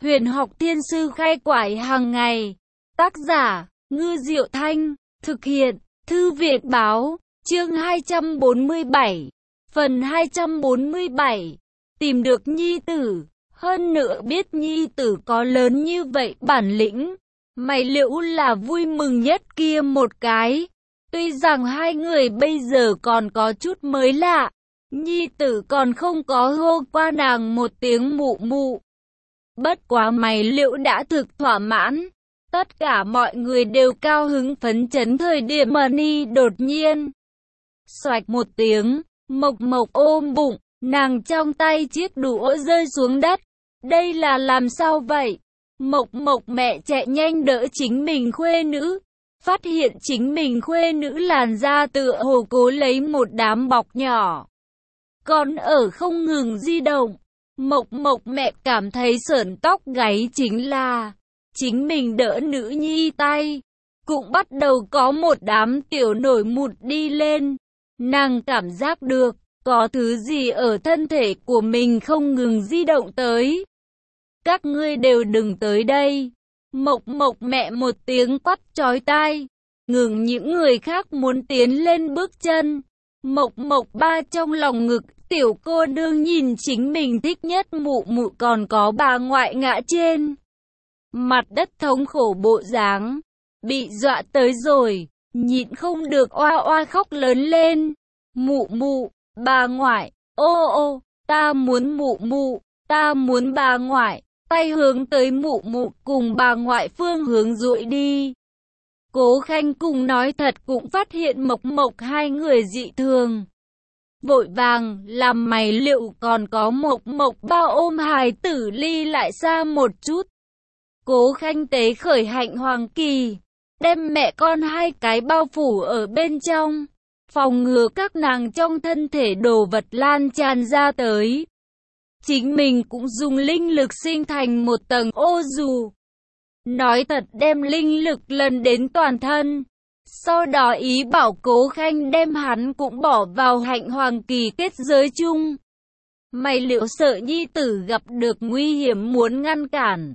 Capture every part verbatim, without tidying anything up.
Huyền học thiên sư khai quải hàng ngày. Tác giả, Ngư Diệu Thanh. Thực hiện, Thư viện Báo. Chương hai trăm bốn mươi bảy. Phần hai trăm bốn mươi bảy. Tìm được nhi tử. Hơn nữa biết nhi tử có lớn như vậy bản lĩnh. Mày Liễu là vui mừng nhất kia một cái. Tuy rằng hai người bây giờ còn có chút mới lạ. Nhi tử còn không có hô qua nàng một tiếng mụ mụ. Bất quá mày Liễu đã thực thỏa mãn. Tất cả mọi người đều cao hứng phấn chấn thời điểm mà Ni đột nhiên. Xoạch một tiếng, Mộc Mộc ôm bụng, nàng trong tay chiếc đũa rơi xuống đất. Đây là làm sao vậy? Mộc Mộc mẹ chạy nhanh đỡ chính mình khuê nữ. Phát hiện chính mình khuê nữ làn da tựa hồ cố lấy một đám bọc nhỏ. Còn ở không ngừng di động. Mộc Mộc mẹ cảm thấy sởn tóc gáy chính là chính mình đỡ nữ nhi tay. Cũng bắt đầu có một đám tiểu nổi mụn đi lên. Nàng cảm giác được có thứ gì ở thân thể của mình không ngừng di động tới. Các ngươi đều đừng tới đây. Mộc Mộc mẹ một tiếng quát chói tai. Ngừng những người khác muốn tiến lên bước chân. Mộc Mộc ba trong lòng ngực tiểu cô nương nhìn chính mình thích nhất mụ mụ còn có bà ngoại ngã trên mặt đất thống khổ bộ dáng. Bị dọa tới rồi, nhịn không được oa oa khóc lớn lên. Mụ mụ, bà ngoại, ô ô, ta muốn mụ mụ, ta muốn bà ngoại. Tay hướng tới mụ mụ cùng bà ngoại phương hướng duỗi đi. Cố Khanh cùng nói thật cũng phát hiện Mộc Mộc hai người dị thường. Vội vàng làm mày Liễu còn có Mộc Mộc ba ôm hài tử ly lại xa một chút. Cố Khanh tế khởi hạnh hoàng kỳ, đem mẹ con hai cái bao phủ ở bên trong, phòng ngừa các nàng trong thân thể đồ vật lan tràn ra tới. Chính mình cũng dùng linh lực sinh thành một tầng ô dù. Nói thật đem linh lực lần đến toàn thân. Sau đó ý bảo Cố Khanh đem hắn cũng bỏ vào hạnh hoàng kỳ kết giới chung. Mày Liễu sợ nhi tử gặp được nguy hiểm muốn ngăn cản.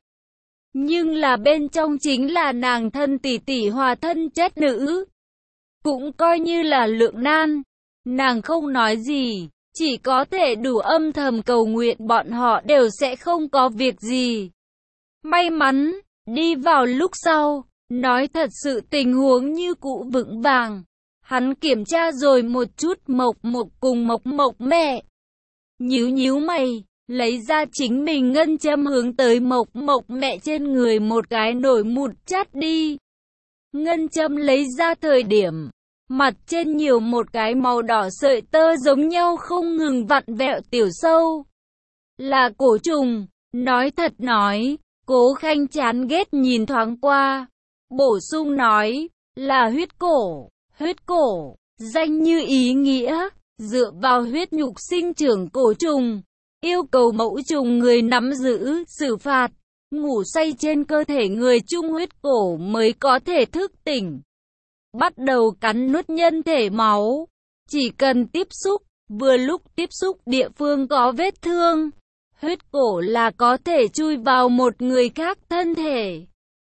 Nhưng là bên trong chính là nàng thân tỷ tỷ hòa thân chất nữ. Cũng coi như là lượng nan. Nàng không nói gì. Chỉ có thể đủ âm thầm cầu nguyện bọn họ đều sẽ không có việc gì. May mắn, đi vào lúc sau, nói thật sự tình huống như cũ vững vàng. Hắn kiểm tra rồi một chút Mộc Mộc cùng Mộc Mộc mẹ. Nhíu nhíu mày, lấy ra chính mình ngân châm hướng tới Mộc Mộc mẹ trên người một cái nổi mụn chát đi. Ngân châm lấy ra thời điểm. Mặt trên nhiều một cái màu đỏ sợi tơ giống nhau không ngừng vặn vẹo tiểu sâu. Là cổ trùng, nói thật nói, Cố Khanh chán ghét nhìn thoáng qua. Bổ sung nói, là huyết cổ, huyết cổ, danh như ý nghĩa, dựa vào huyết nhục sinh trưởng cổ trùng. Yêu cầu mẫu trùng người nắm giữ, xử phạt, ngủ say trên cơ thể người chung huyết cổ mới có thể thức tỉnh. Bắt đầu cắn nuốt nhân thể máu. Chỉ cần tiếp xúc, vừa lúc tiếp xúc địa phương có vết thương, huyết cổ là có thể chui vào một người khác thân thể.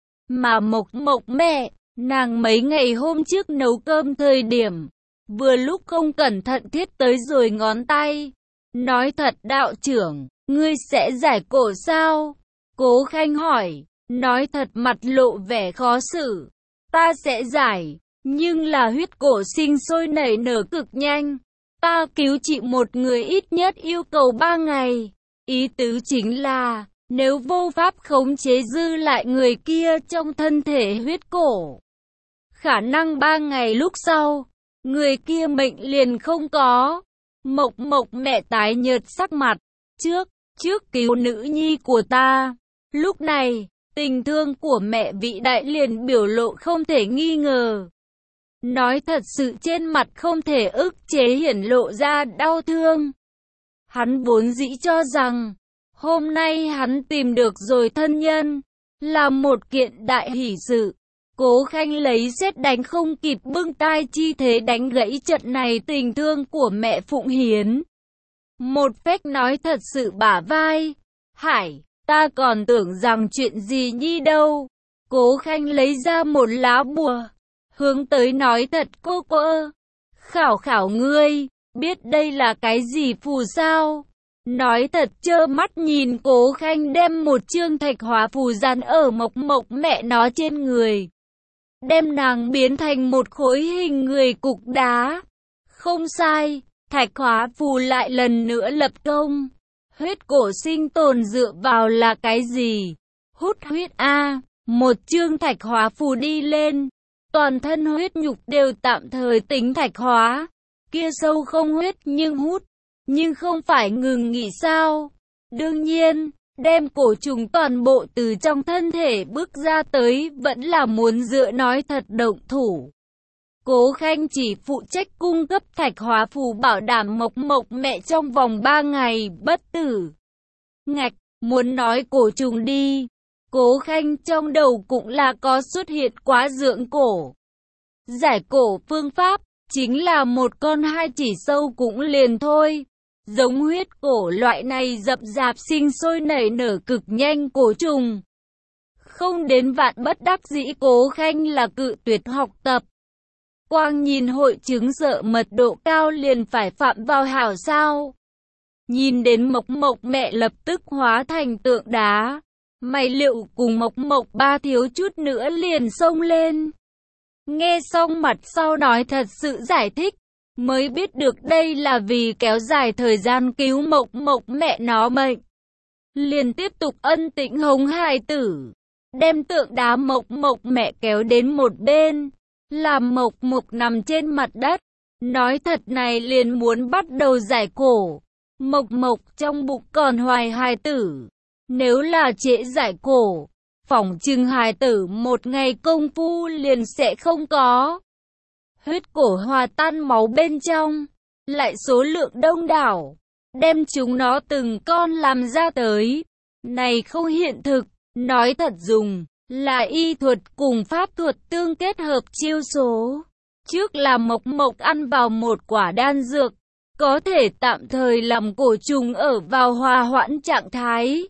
Mà Mộc Mộc mẹ, nàng mấy ngày hôm trước nấu cơm thời điểm, vừa lúc không cẩn thận thiết tới rồi ngón tay. Nói thật đạo trưởng, ngươi sẽ giải cổ sao? Cố Khanh hỏi, nói thật mặt lộ vẻ khó xử. Ta sẽ giải. Nhưng là huyết cổ sinh sôi nảy nở cực nhanh. Ta cứu trị một người ít nhất yêu cầu ba ngày. Ý tứ chính là, nếu vô pháp khống chế dư lại người kia trong thân thể huyết cổ, khả năng ba ngày lúc sau, người kia mệnh liền không có. Mộc Mộc mẹ tái nhợt sắc mặt. Trước, trước cứu nữ nhi của ta. Lúc này, tình thương của mẹ vị đại liền biểu lộ không thể nghi ngờ. Nói thật sự trên mặt không thể ức chế hiển lộ ra đau thương. Hắn vốn dĩ cho rằng, hôm nay hắn tìm được rồi thân nhân, là một kiện đại hỷ sự. Cố Khanh lấy sét đánh không kịp bưng tai chi thế đánh gãy trận này tình thương của mẹ Phụng Hiến. Một phách nói thật sự bả vai. Hải, Ta còn tưởng rằng chuyện gì nhi đâu. Cố Khanh lấy ra một lá bùa, hướng tới nói thật cô cô ơ. Khảo khảo ngươi, biết đây là cái gì phù sao? Nói thật trơ mắt nhìn Cố Khanh đem một chương thạch hóa phù dán ở Mộc Mộc mẹ nó trên người. Đem nàng biến thành một khối hình người cục đá. Không sai, thạch hóa phù lại lần nữa lập công. Huyết cổ sinh tồn dựa vào là cái gì? Hút huyết a. Một chương thạch hóa phù đi lên, toàn thân huyết nhục đều tạm thời tính thạch hóa. Kia sâu không huyết nhưng hút, nhưng không phải ngừng nghỉ sao? Đương nhiên, đem cổ trùng toàn bộ từ trong thân thể bước ra tới vẫn là muốn dựa nói thật động thủ. Cố Khanh chỉ phụ trách cung cấp thạch hóa phù bảo đảm Mộc Mộc mẹ trong vòng ba ngày bất tử. Ngạch, muốn nói cổ trùng đi. Cố Khanh trong đầu cũng là có xuất hiện quá dưỡng cổ. Giải cổ phương pháp, chính là một con hai chỉ sâu cũng liền thôi. Giống huyết cổ loại này dập dạp sinh sôi nảy nở cực nhanh cổ trùng. Không đến vạn bất đắc dĩ Cố Khanh là cự tuyệt học tập. Quang nhìn hội chứng sợ mật độ cao liền phải phạm vào hảo sao. Nhìn đến Mộc Mộc mẹ lập tức hóa thành tượng đá. Mày liệu cùng Mộc Mộc ba thiếu chút nữa liền xông lên. Nghe xong mặt sau nói thật sự giải thích, mới biết được đây là vì kéo dài thời gian cứu Mộc Mộc mẹ nó mệnh. Liền tiếp tục ân tĩnh hống hài tử, đem tượng đá Mộc Mộc mẹ kéo đến một bên, làm Mộc Mộc nằm trên mặt đất. Nói thật này liền muốn bắt đầu giải cổ. Mộc Mộc trong bụng còn hoài hài tử. Nếu là trễ giải cổ, phỏng chừng hài tử một ngày công phu liền sẽ không có. Huyết cổ hòa tan máu bên trong, lại số lượng đông đảo, đem chúng nó từng con làm ra tới. Này không hiện thực, nói thật dùng, là y thuật cùng pháp thuật tương kết hợp chiêu số. Trước là Mộc Mộc ăn vào một quả đan dược, có thể tạm thời làm cổ trùng ở vào hòa hoãn trạng thái.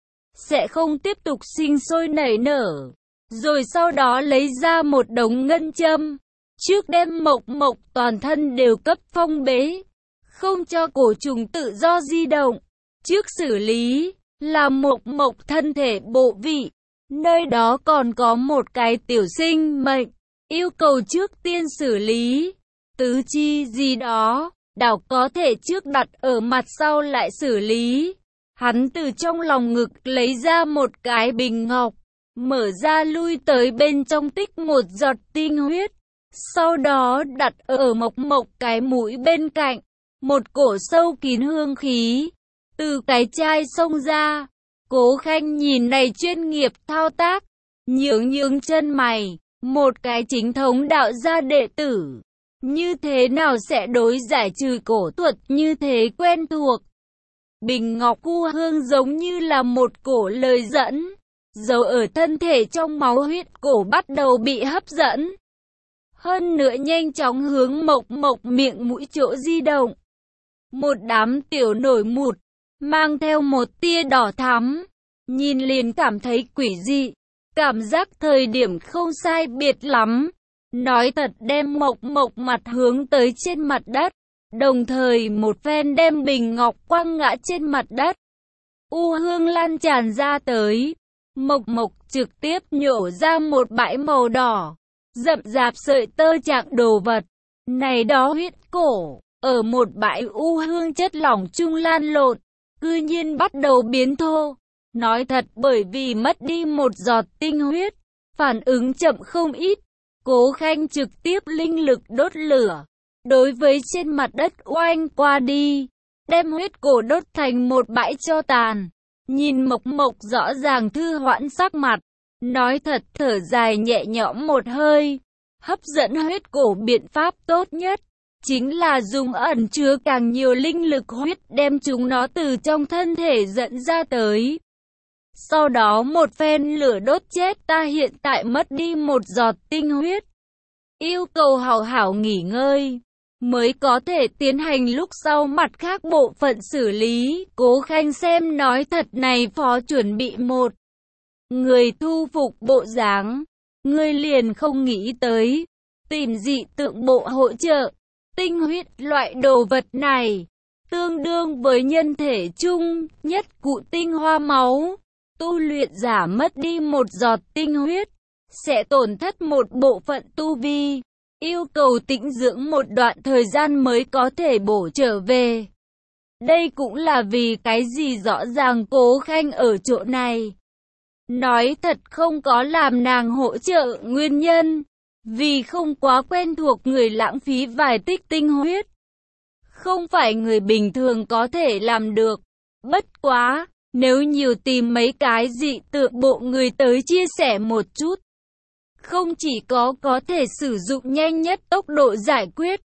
Sẽ không tiếp tục sinh sôi nảy nở. Rồi sau đó lấy ra một đống ngân châm. Trước đem Mộc Mộc toàn thân đều cấp phong bế. Không cho cổ trùng tự do di động. Trước xử lý là Mộc Mộc thân thể bộ vị. Nơi đó còn có một cái tiểu sinh mệnh. Yêu cầu trước tiên xử lý. Tứ chi gì đó, đảo có thể trước đặt ở mặt sau lại xử lý. Hắn từ trong lòng ngực lấy ra một cái bình ngọc, mở ra lui tới bên trong tích một giọt tinh huyết. Sau đó đặt ở Mộc Mộc cái mũi bên cạnh, một cổ sâu kín hương khí, từ cái chai xông ra. Cố Khanh nhìn này chuyên nghiệp thao tác, nhướng nhướng chân mày, một cái chính thống đạo gia đệ tử. Như thế nào sẽ đối giải trừ cổ thuật như thế quen thuộc? Bình ngọc cu hương giống như là một cổ lời dẫn, dầu ở thân thể trong máu huyết cổ bắt đầu bị hấp dẫn. Hơn nữa nhanh chóng hướng Mộc Mộc miệng mũi chỗ di động. Một đám tiểu nổi mụt, mang theo một tia đỏ thắm, nhìn liền cảm thấy quỷ dị, cảm giác thời điểm không sai biệt lắm. Nói thật đem Mộc Mộc mặt hướng tới trên mặt đất, đồng thời một phen đem bình ngọc quăng ngã trên mặt đất. U hương lan tràn ra tới, Mộc Mộc trực tiếp nhổ ra một bãi màu đỏ, rậm rạp sợi tơ trạng đồ vật. Này đó huyết cổ, ở một bãi u hương chất lỏng chung lan lộn, cư nhiên bắt đầu biến thô. Nói thật bởi vì mất đi một giọt tinh huyết, phản ứng chậm không ít. Cố Khanh trực tiếp linh lực đốt lửa, đối với trên mặt đất oanh qua đi, đem huyết cổ đốt thành một bãi tro tàn. Nhìn Mộc Mộc rõ ràng thư hoãn sắc mặt, nói thật thở dài nhẹ nhõm một hơi. Hấp dẫn huyết cổ biện pháp tốt nhất chính là dùng ẩn chứa càng nhiều linh lực huyết đem chúng nó từ trong thân thể dẫn ra tới. Sau đó một phen lửa đốt chết ta hiện tại mất đi một giọt tinh huyết. Yêu cầu hảo hảo nghỉ ngơi. mới có thể tiến hành lúc sau mặt khác bộ phận xử lý. Cố Khanh xem nói thật này phó chuẩn bị một người thu phục bộ dáng, ngươi liền không nghĩ tới, tìm dị tượng bộ hỗ trợ, tinh huyết loại đồ vật này, tương đương với nhân thể chung, nhất cụ tinh hoa máu, tu luyện giả mất đi một giọt tinh huyết, sẽ tổn thất một bộ phận tu vi, yêu cầu tĩnh dưỡng một đoạn thời gian mới có thể bổ trở về. Đây cũng là vì cái gì rõ ràng Cố Khanh ở chỗ này. Nói thật không có làm nàng hỗ trợ nguyên nhân, vì không quá quen thuộc người lãng phí vài tích tinh huyết. Không phải người bình thường có thể làm được. Bất quá, nếu nhiều tìm mấy cái dị tượng bộ người tới chia sẻ một chút, không chỉ có có thể sử dụng nhanh nhất tốc độ giải quyết,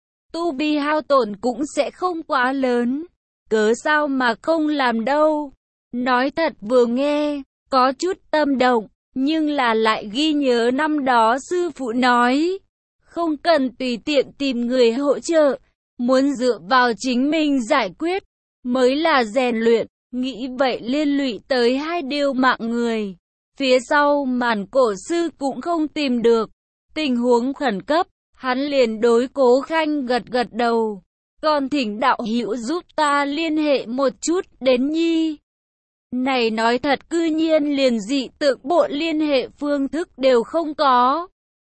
tu vi hao tổn cũng sẽ không quá lớn. Cớ sao mà không làm đâu. Nói thật vừa nghe, có chút tâm động, nhưng là lại ghi nhớ năm đó sư phụ nói, không cần tùy tiện tìm người hỗ trợ, muốn dựa vào chính mình giải quyết, mới là rèn luyện. Nghĩ vậy liên lụy tới hai điều mạng người. Phía sau màn cổ sư cũng không tìm được. Tình huống khẩn cấp, hắn liền đối Cố Khanh gật gật đầu. Còn thỉnh đạo hữu giúp ta liên hệ một chút đến nhi. Này nói thật cư nhiên liền dị tượng bộ liên hệ phương thức đều không có.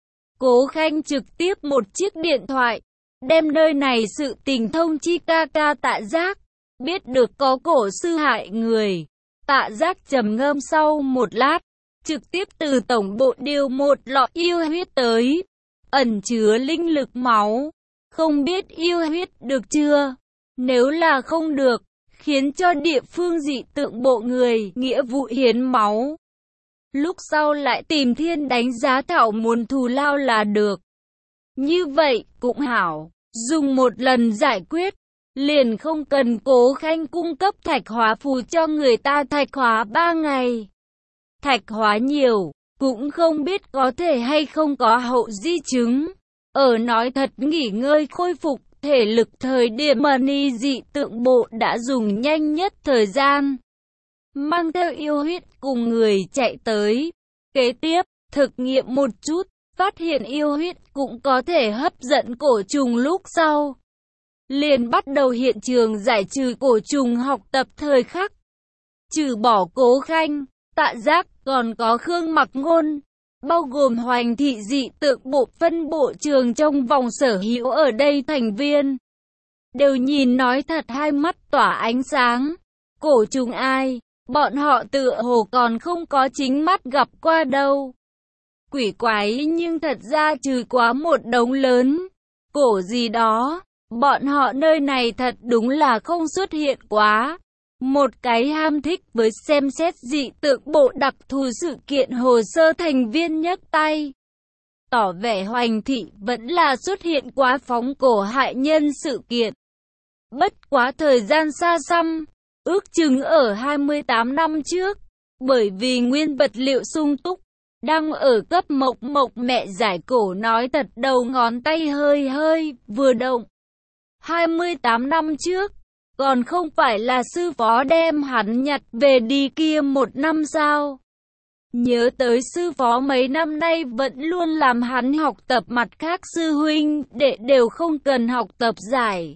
Cố Khanh trực tiếp một chiếc điện thoại, đem nơi này sự tình thông chi ca ca Tạ Giác. Biết được có cổ sư hại người, Tạ Giác trầm ngâm sau một lát, trực tiếp từ tổng bộ điều một lọ yêu huyết tới, ẩn chứa linh lực máu. Không biết yêu huyết được chưa? Nếu là không được, khiến cho địa phương dị tượng bộ người nghĩa vụ hiến máu. Lúc sau lại tìm thiên đánh giá thảo muốn thù lao là được. Như vậy cũng hảo, dùng một lần giải quyết, liền không cần Cố Khanh cung cấp thạch hóa phù cho người ta thạch hóa ba ngày. Thạch hóa nhiều, cũng không biết có thể hay không có hậu di chứng. Ở nói thật nghỉ ngơi khôi phục thể lực thời điểm Mani dị tượng bộ đã dùng nhanh nhất thời gian. Mang theo yêu huyết cùng người chạy tới. Kế tiếp, thực nghiệm một chút, phát hiện yêu huyết cũng có thể hấp dẫn cổ trùng lúc sau. Liền bắt đầu hiện trường giải trừ cổ trùng học tập thời khắc. Trừ bỏ Cố Khanh, Tạ Giác còn có Khương Mặc Ngôn, bao gồm Hoành thị dị tượng bộ phân bộ trường trong vòng sở hữu ở đây thành viên. Đều nhìn nói thật hai mắt tỏa ánh sáng. Cổ trùng ai, bọn họ tựa hồ còn không có chính mắt gặp qua đâu. Quỷ quái nhưng thật ra trừ quá một đống lớn. Cổ gì đó, bọn họ nơi này thật đúng là không xuất hiện quá. Một cái ham thích với xem xét dị tượng bộ đặc thù sự kiện hồ sơ thành viên nhấc tay. Tỏ vẻ Hoành thị vẫn là xuất hiện quá phóng cổ hại nhân sự kiện. Bất quá thời gian xa xăm, ước chừng ở hai mươi tám năm trước, bởi vì nguyên vật liệu sung túc, đang ở cấp mộc mộc mẹ giải cổ nói thật đầu ngón tay hơi hơi, vừa động. hai mươi tám năm trước, còn không phải là sư phó đem hắn nhặt về đi kia một năm sao? Nhớ tới sư phó mấy năm nay vẫn luôn làm hắn học tập mặt khác sư huynh đệ đều không cần học tập giải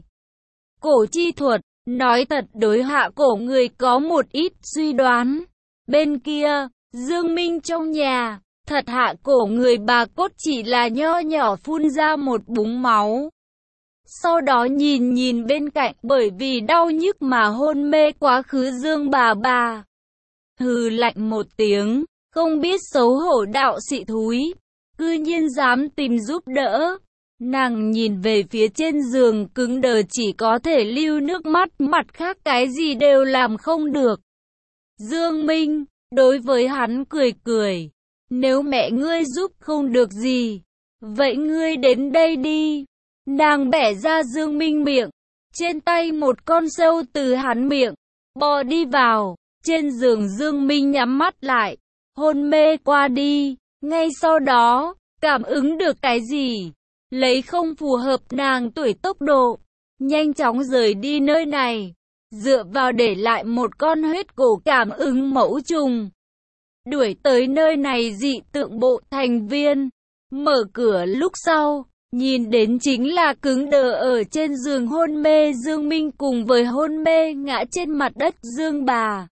cổ chi thuật. Nói thật đối hạ cổ người có một ít suy đoán. Bên kia, Dương Minh trong nhà, thật hạ cổ người bà cốt chỉ là nho nhỏ phun ra một búng máu. Sau đó nhìn nhìn bên cạnh bởi vì đau nhức mà hôn mê quá khứ Dương bà bà. Hừ lạnh một tiếng, không biết xấu hổ đạo sĩ thúi, cư nhiên dám tìm giúp đỡ. Nàng nhìn về phía trên giường cứng đờ chỉ có thể lưu nước mắt, mặt khác cái gì đều làm không được. Dương Minh, đối với hắn cười cười, nếu mẹ ngươi giúp không được gì, vậy ngươi đến đây đi. Nàng bẻ ra Dương Minh miệng, trên tay một con sâu từ hắn miệng, bò đi vào, trên giường Dương Minh nhắm mắt lại, hôn mê qua đi, ngay sau đó, cảm ứng được cái gì, lấy không phù hợp nàng tuổi tốc độ, nhanh chóng rời đi nơi này, dựa vào để lại một con huyết cổ cảm ứng mẫu trùng. Đuổi tới nơi này dị tượng bộ thành viên, mở cửa lúc sau, nhìn đến chính là cứng đờ ở trên giường hôn mê Dương Minh cùng với hôn mê ngã trên mặt đất Dương bà.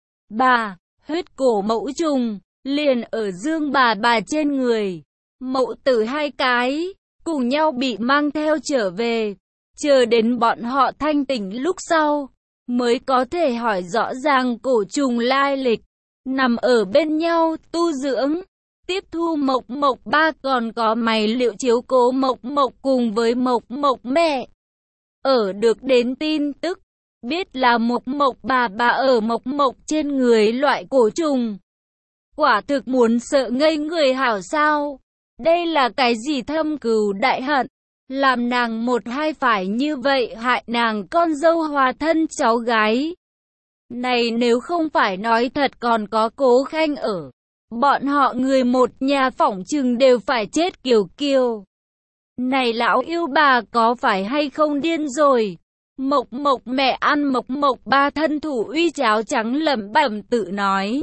Bà, huyết cổ mẫu trùng, liền ở Dương bà bà trên người. Mẫu tử hai cái, cùng nhau bị mang theo trở về. Chờ đến bọn họ thanh tỉnh lúc sau, mới có thể hỏi rõ ràng cổ trùng lai lịch. Nằm ở bên nhau, tu dưỡng, tiếp thu Mộc Mộc ba còn có mày liệu chiếu cố Mộc Mộc cùng với Mộc Mộc mẹ. Ở được đến tin tức, biết là Mộc Mộc bà bà ở Mộc Mộc trên người loại cổ trùng. Quả thực muốn sợ ngây người hảo sao. Đây là cái gì thâm cừu đại hận, làm nàng một hai phải như vậy hại nàng con dâu hòa thân cháu gái. Này nếu không phải nói thật còn có Cố Khanh ở, bọn họ người một nhà phỏng chừng đều phải chết kiều kiều. Này lão yêu bà có phải hay không điên rồi? Mộc Mộc mẹ ăn Mộc Mộc ba thân thủ uy cháo trắng lẩm bẩm tự nói.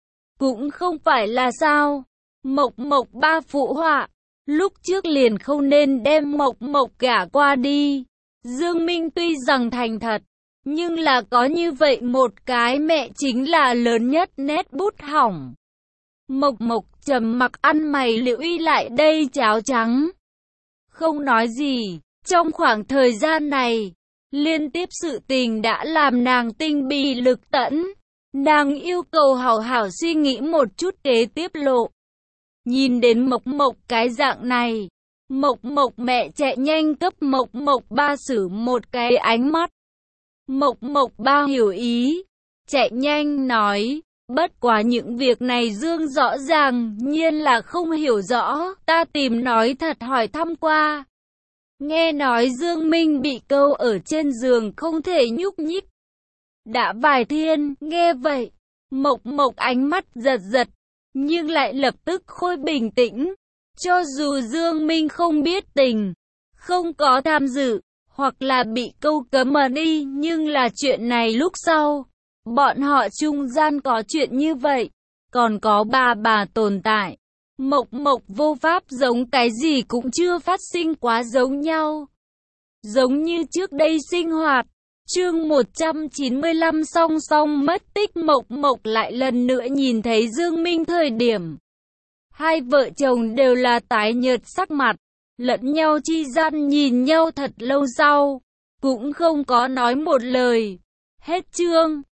Cũng không phải là sao? Mộc Mộc ba phụ họa, lúc trước liền không nên đem Mộc Mộc gả qua đi. Dương Minh tuy rằng thành thật, nhưng là có như vậy một cái mẹ chính là lớn nhất nét bút hỏng. Mộc Mộc trầm mặc ăn mày liệu uy lại đây cháo trắng. Không nói gì, trong khoảng thời gian này, liên tiếp sự tình đã làm nàng tinh bì lực tẫn. Nàng yêu cầu hảo hảo suy nghĩ một chút kế tiếp lộ. Nhìn đến Mộc Mộc cái dạng này, Mộc Mộc mẹ chạy nhanh cấp Mộc Mộc ba xử một cái ánh mắt. Mộc Mộc ba hiểu ý, chạy nhanh nói, bất quá những việc này Dương rõ ràng nhiên là không hiểu rõ, ta tìm nói thật hỏi thăm qua. Nghe nói Dương Minh bị câu ở trên giường không thể nhúc nhích. Đã vài thiên, nghe vậy, Mộc Mộc ánh mắt giật giật, nhưng lại lập tức khôi bình tĩnh. Cho dù Dương Minh không biết tình, không có tham dự, hoặc là bị câu cấm mà đi, nhưng là chuyện này lúc sau, bọn họ trung gian có chuyện như vậy, còn có bà bà tồn tại. Mộc Mộc vô pháp giống cái gì cũng chưa phát sinh quá giống nhau. Giống như trước đây sinh hoạt. Chương một trăm chín mươi lăm song song mất tích Mộc Mộc lại lần nữa nhìn thấy Dương Minh thời điểm. Hai vợ chồng đều là tái nhợt sắc mặt, lẫn nhau chi gian nhìn nhau thật lâu sau, cũng không có nói một lời. Hết chương.